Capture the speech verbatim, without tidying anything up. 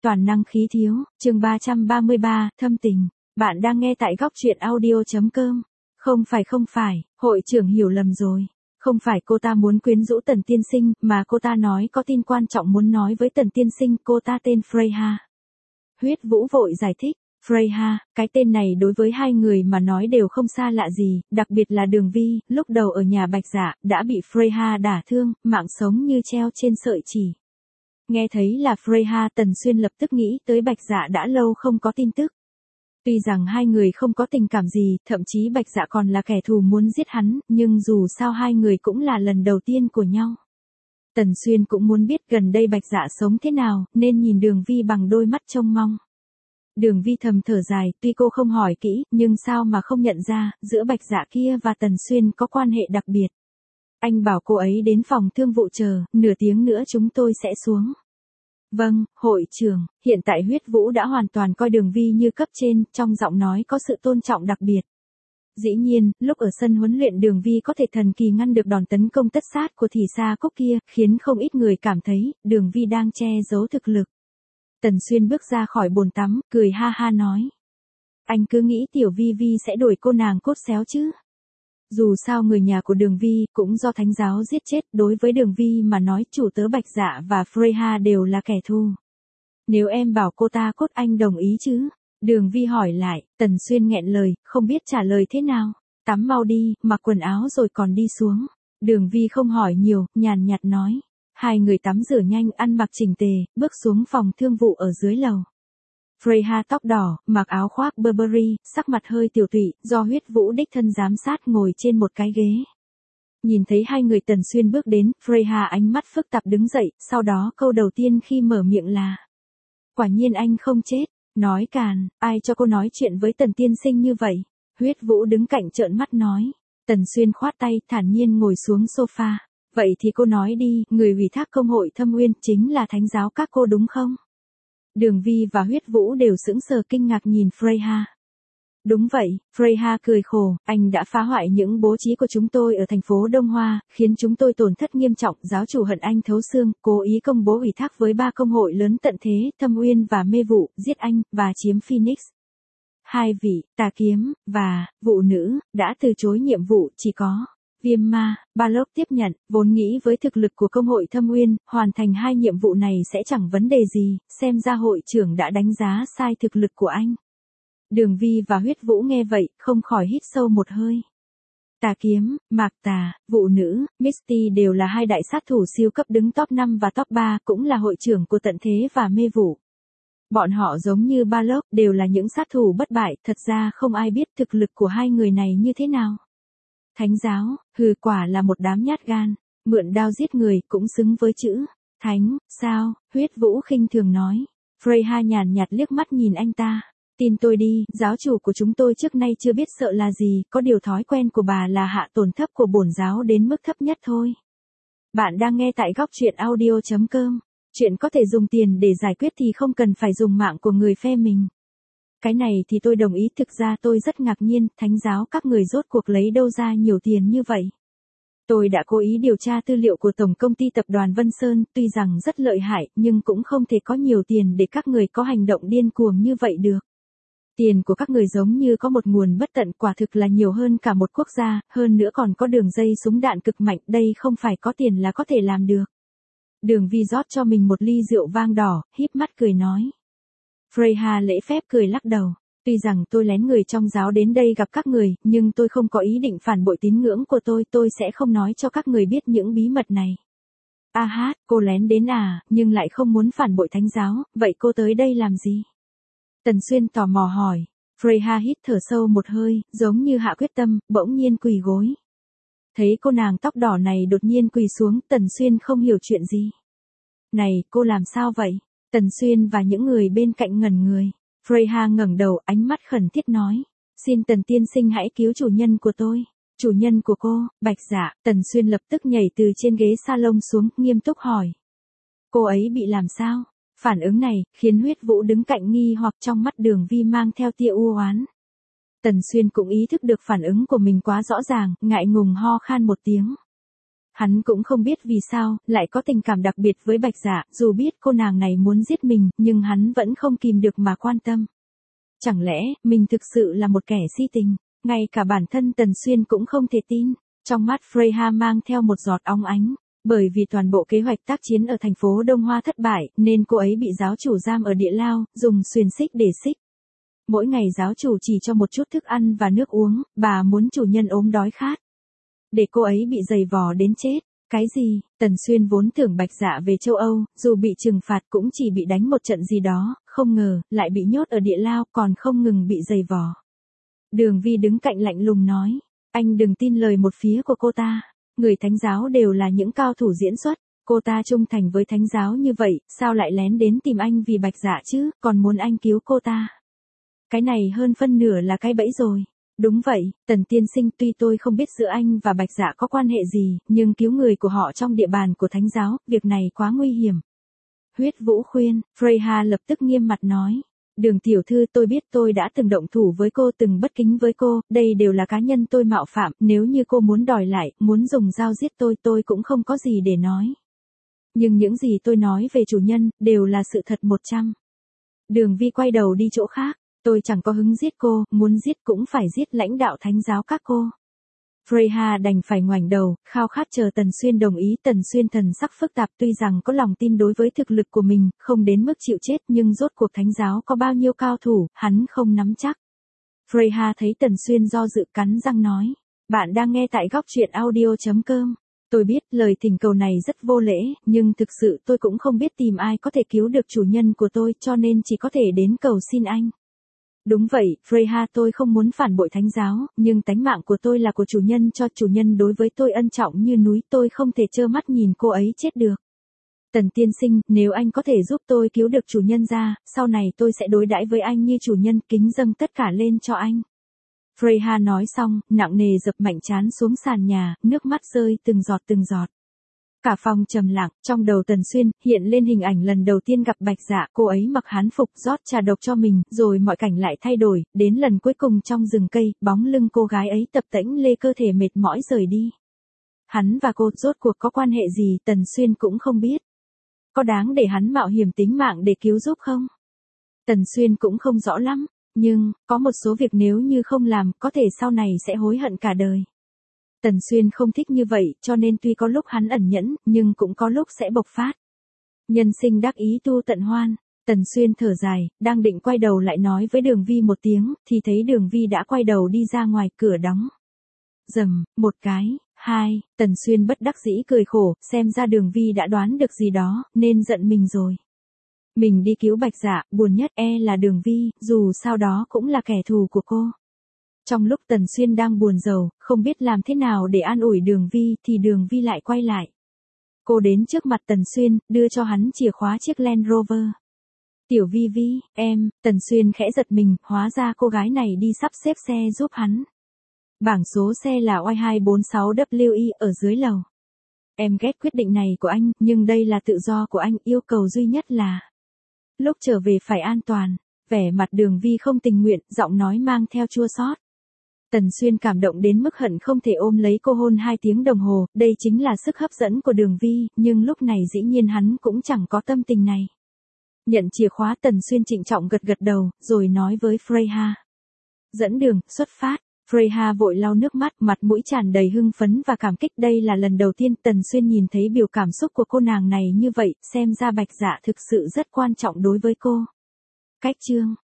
toàn năng khí thiếu, chương ba trăm ba mươi ba, thâm tình. Bạn đang nghe tại góc truyện audio.com. Không phải không phải, hội trưởng hiểu lầm rồi. Không phải cô ta muốn quyến rũ Tần tiên sinh, mà cô ta nói có tin quan trọng muốn nói với Tần tiên sinh, cô ta tên Freya. Huyết Vũ vội giải thích. Freya, cái tên này đối với hai người mà nói đều không xa lạ gì, đặc biệt là Đường Vi, lúc đầu ở nhà Bạch Dạ, đã bị Freya đả thương, mạng sống như treo trên sợi chỉ. Nghe thấy là Freya, Tần Xuyên lập tức nghĩ tới Bạch Dạ đã lâu không có tin tức. Tuy rằng hai người không có tình cảm gì, thậm chí Bạch Dạ còn là kẻ thù muốn giết hắn, nhưng dù sao hai người cũng là lần đầu tiên của nhau. Tần Xuyên cũng muốn biết gần đây Bạch Dạ sống thế nào, nên nhìn Đường Vi bằng đôi mắt trông mong. Đường Vi thầm thở dài, tuy cô không hỏi kỹ, nhưng sao mà không nhận ra, giữa Bạch Dạ kia và Tần Xuyên có quan hệ đặc biệt. Anh bảo cô ấy đến phòng thương vụ chờ, nửa tiếng nữa chúng tôi sẽ xuống. Vâng, hội trưởng, hiện tại Huyết Vũ đã hoàn toàn coi Đường Vi như cấp trên, trong giọng nói có sự tôn trọng đặc biệt. Dĩ nhiên, lúc ở sân huấn luyện Đường Vi có thể thần kỳ ngăn được đòn tấn công tất sát của Thì Sa Cốc kia, khiến không ít người cảm thấy, Đường Vi đang che giấu thực lực. Tần Xuyên bước ra khỏi bồn tắm, cười ha ha nói. Anh cứ nghĩ Tiểu Vi Vi sẽ đuổi cô nàng cốt xéo chứ. Dù sao người nhà của Đường Vi cũng do thánh giáo giết chết, đối với Đường Vi mà nói chủ tớ Bạch Dạ và Freya đều là kẻ thù. Nếu em bảo cô ta cốt anh đồng ý chứ? Đường Vi hỏi lại, Tần Xuyên nghẹn lời, không biết trả lời thế nào. Tắm mau đi, mặc quần áo rồi còn đi xuống. Đường Vi không hỏi nhiều, nhàn nhạt nói. Hai người tắm rửa nhanh, ăn mặc chỉnh tề, bước xuống phòng thương vụ ở dưới lầu. Freya tóc đỏ, mặc áo khoác Burberry, sắc mặt hơi tiểu tụy, do Huyết Vũ đích thân giám sát ngồi trên một cái ghế. Nhìn thấy hai người Tần Xuyên bước đến, Freya ánh mắt phức tạp đứng dậy, sau đó câu đầu tiên khi mở miệng là. Quả nhiên anh không chết, nói càn, ai cho cô nói chuyện với Tần tiên sinh như vậy? Huyết Vũ đứng cạnh trợn mắt nói. Tần Xuyên khoát tay, thản nhiên ngồi xuống sofa. Vậy thì cô nói đi, người ủy thác công hội Thâm Uyên chính là thánh giáo các cô đúng không? Đường Vi và Huyết Vũ đều sững sờ kinh ngạc nhìn Freya. Đúng vậy, Freya cười khổ, anh đã phá hoại những bố trí của chúng tôi ở thành phố Đông Hoa, khiến chúng tôi tổn thất nghiêm trọng, giáo chủ hận anh thấu xương, cố ý công bố ủy thác với ba công hội lớn tận thế, Thâm Uyên và Mê Vụ, giết anh, và chiếm Phoenix. Hai vị, Tà Kiếm, và, Vụ Nữ, đã từ chối nhiệm vụ, chỉ có. Viêm Ma, Balog tiếp nhận, vốn nghĩ với thực lực của công hội Thâm Uyên, hoàn thành hai nhiệm vụ này sẽ chẳng vấn đề gì, xem ra hội trưởng đã đánh giá sai thực lực của anh. Đường Vi và Huyết Vũ nghe vậy, không khỏi hít sâu một hơi. Tà Kiếm, Mạc Tà, Vụ Nữ, Misty đều là hai đại sát thủ siêu cấp đứng top năm và top ba, cũng là hội trưởng của Tận Thế và Mê Vụ. Bọn họ giống như Balog, đều là những sát thủ bất bại, thật ra không ai biết thực lực của hai người này như thế nào. Thánh giáo, hừ quả là một đám nhát gan, mượn đao giết người cũng xứng với chữ thánh, sao? Huyết Vũ khinh thường nói. Freya nhàn nhạt liếc mắt nhìn anh ta. Tin tôi đi, giáo chủ của chúng tôi trước nay chưa biết sợ là gì, có điều thói quen của bà là hạ tổn thấp của bổn giáo đến mức thấp nhất thôi. Bạn đang nghe tại góc truyện audio.com. Chuyện có thể dùng tiền để giải quyết thì không cần phải dùng mạng của người phe mình. Cái này thì tôi đồng ý, thực ra tôi rất ngạc nhiên, thánh giáo các người rốt cuộc lấy đâu ra nhiều tiền như vậy. Tôi đã cố ý điều tra tư liệu của tổng công ty tập đoàn Vân Sơn, tuy rằng rất lợi hại, nhưng cũng không thể có nhiều tiền để các người có hành động điên cuồng như vậy được. Tiền của các người giống như có một nguồn bất tận, quả thực là nhiều hơn cả một quốc gia, hơn nữa còn có đường dây súng đạn cực mạnh, đây không phải có tiền là có thể làm được. Đường Vi rót cho mình một ly rượu vang đỏ, híp mắt cười nói. Freya lễ phép cười lắc đầu. Tuy rằng tôi lén người trong giáo đến đây gặp các người, nhưng tôi không có ý định phản bội tín ngưỡng của tôi, tôi sẽ không nói cho các người biết những bí mật này. A hát, cô lén đến à, nhưng lại không muốn phản bội thánh giáo, vậy cô tới đây làm gì? Tần Xuyên tò mò hỏi. Freya hít thở sâu một hơi, giống như hạ quyết tâm, bỗng nhiên quỳ gối. Thấy cô nàng tóc đỏ này đột nhiên quỳ xuống, Tần Xuyên không hiểu chuyện gì. Này, cô làm sao vậy? Tần Xuyên và những người bên cạnh ngẩn người. Freya ngẩng đầu, ánh mắt khẩn thiết nói. Xin Tần tiên sinh hãy cứu chủ nhân của tôi. Chủ nhân của cô, Bạch Dạ. Tần Xuyên lập tức nhảy từ trên ghế salon xuống, nghiêm túc hỏi. Cô ấy bị làm sao? Phản ứng này, khiến Huyết Vũ đứng cạnh nghi hoặc, trong mắt Đường Vi mang theo tia u oán. Tần Xuyên cũng ý thức được phản ứng của mình quá rõ ràng, ngại ngùng ho khan một tiếng. Hắn cũng không biết vì sao, lại có tình cảm đặc biệt với Bạch Dạ, dù biết cô nàng này muốn giết mình, nhưng hắn vẫn không kìm được mà quan tâm. Chẳng lẽ, mình thực sự là một kẻ si tình, ngay cả bản thân Tần Xuyên cũng không thể tin. Trong mắt Freya mang theo một giọt óng ánh, bởi vì toàn bộ kế hoạch tác chiến ở thành phố Đông Hoa thất bại, nên cô ấy bị giáo chủ giam ở địa lao, dùng xiềng xích để xích. Mỗi ngày giáo chủ chỉ cho một chút thức ăn và nước uống, bà muốn chủ nhân ốm đói khát. Để cô ấy bị giày vò đến chết. Cái gì? Tần Xuyên vốn tưởng Bạch Dạ về châu Âu, dù bị trừng phạt cũng chỉ bị đánh một trận gì đó, không ngờ, lại bị nhốt ở địa lao, còn không ngừng bị giày vò. Đường Vi đứng cạnh lạnh lùng nói, anh đừng tin lời một phía của cô ta. Người thánh giáo đều là những cao thủ diễn xuất, cô ta trung thành với thánh giáo như vậy, sao lại lén đến tìm anh vì Bạch Dạ chứ, còn muốn anh cứu cô ta. Cái này hơn phân nửa là cái bẫy rồi. Đúng vậy, Tần tiên sinh, tuy tôi không biết giữa anh và Bạch Dạ có quan hệ gì, nhưng cứu người của họ trong địa bàn của thánh giáo, việc này quá nguy hiểm. Huyết Vũ khuyên, Freya lập tức nghiêm mặt nói. Đường tiểu thư, tôi biết tôi đã từng động thủ với cô, từng bất kính với cô, đây đều là cá nhân tôi mạo phạm, nếu như cô muốn đòi lại, muốn dùng dao giết tôi, tôi cũng không có gì để nói. Nhưng những gì tôi nói về chủ nhân, đều là sự thật một trăm. Đường Vi quay đầu đi chỗ khác. Tôi chẳng có hứng giết cô, muốn giết cũng phải giết lãnh đạo thánh giáo các cô. Freya đành phải ngoảnh đầu, khao khát chờ Tần Xuyên đồng ý. Tần Xuyên thần sắc phức tạp, tuy rằng có lòng tin đối với thực lực của mình, không đến mức chịu chết, nhưng rốt cuộc thánh giáo có bao nhiêu cao thủ, hắn không nắm chắc. Freya thấy Tần Xuyên do dự, cắn răng nói. Bạn đang nghe tại góc truyện audio chấm com. Tôi biết lời thỉnh cầu này rất vô lễ, nhưng thực sự tôi cũng không biết tìm ai có thể cứu được chủ nhân của tôi, cho nên chỉ có thể đến cầu xin anh. Đúng vậy, Freya, tôi không muốn phản bội thánh giáo, nhưng tánh mạng của tôi là của chủ nhân, cho chủ nhân đối với tôi ân trọng như núi, tôi không thể trơ mắt nhìn cô ấy chết được. Tần tiên sinh, nếu anh có thể giúp tôi cứu được chủ nhân ra, sau này tôi sẽ đối đãi với anh như chủ nhân, kính dâng tất cả lên cho anh. Freya nói xong, nặng nề dập mạnh trán xuống sàn nhà, nước mắt rơi từng giọt từng giọt. Cả phòng trầm lặng, trong đầu Tần Xuyên, hiện lên hình ảnh lần đầu tiên gặp Bạch Dạ, cô ấy mặc hán phục rót trà độc cho mình, rồi mọi cảnh lại thay đổi, đến lần cuối cùng trong rừng cây, bóng lưng cô gái ấy tập tễnh lê cơ thể mệt mỏi rời đi. Hắn và cô rốt cuộc có quan hệ gì, Tần Xuyên cũng không biết. Có đáng để hắn mạo hiểm tính mạng để cứu giúp không? Tần Xuyên cũng không rõ lắm, nhưng, có một số việc nếu như không làm, có thể sau này sẽ hối hận cả đời. Tần Xuyên không thích như vậy, cho nên tuy có lúc hắn ẩn nhẫn, nhưng cũng có lúc sẽ bộc phát. Nhân sinh đắc ý tu tận hoan. Tần Xuyên thở dài, đang định quay đầu lại nói với Đường Vi một tiếng, thì thấy Đường Vi đã quay đầu đi ra ngoài, cửa đóng. Rầm, một cái, hai, Tần Xuyên bất đắc dĩ cười khổ, xem ra Đường Vi đã đoán được gì đó, nên giận mình rồi. Mình đi cứu Bạch Dạ, buồn nhất e là Đường Vi, dù sao đó cũng là kẻ thù của cô. Trong lúc Tần Xuyên đang buồn rầu, không biết làm thế nào để an ủi Đường Vi, thì Đường Vi lại quay lại. Cô đến trước mặt Tần Xuyên, đưa cho hắn chìa khóa chiếc Land Rover. Tiểu Vi Vi, em, Tần Xuyên khẽ giật mình, hóa ra cô gái này đi sắp xếp xe giúp hắn. Bảng số xe là Y hai bốn sáu W I ở dưới lầu. Em ghét quyết định này của anh, nhưng đây là tự do của anh, yêu cầu duy nhất là lúc trở về phải an toàn. Vẻ mặt Đường Vi không tình nguyện, giọng nói mang theo chua xót. Tần Xuyên cảm động đến mức hận không thể ôm lấy cô hôn hai tiếng đồng hồ, đây chính là sức hấp dẫn của Đường Vi, nhưng lúc này dĩ nhiên hắn cũng chẳng có tâm tình này. Nhận chìa khóa, Tần Xuyên trịnh trọng gật gật đầu, rồi nói với Freya. Dẫn đường, xuất phát. Freya vội lau nước mắt, mặt mũi tràn đầy hưng phấn và cảm kích, đây là lần đầu tiên Tần Xuyên nhìn thấy biểu cảm xúc của cô nàng này như vậy, xem ra Bạch Dạ thực sự rất quan trọng đối với cô. Cách chương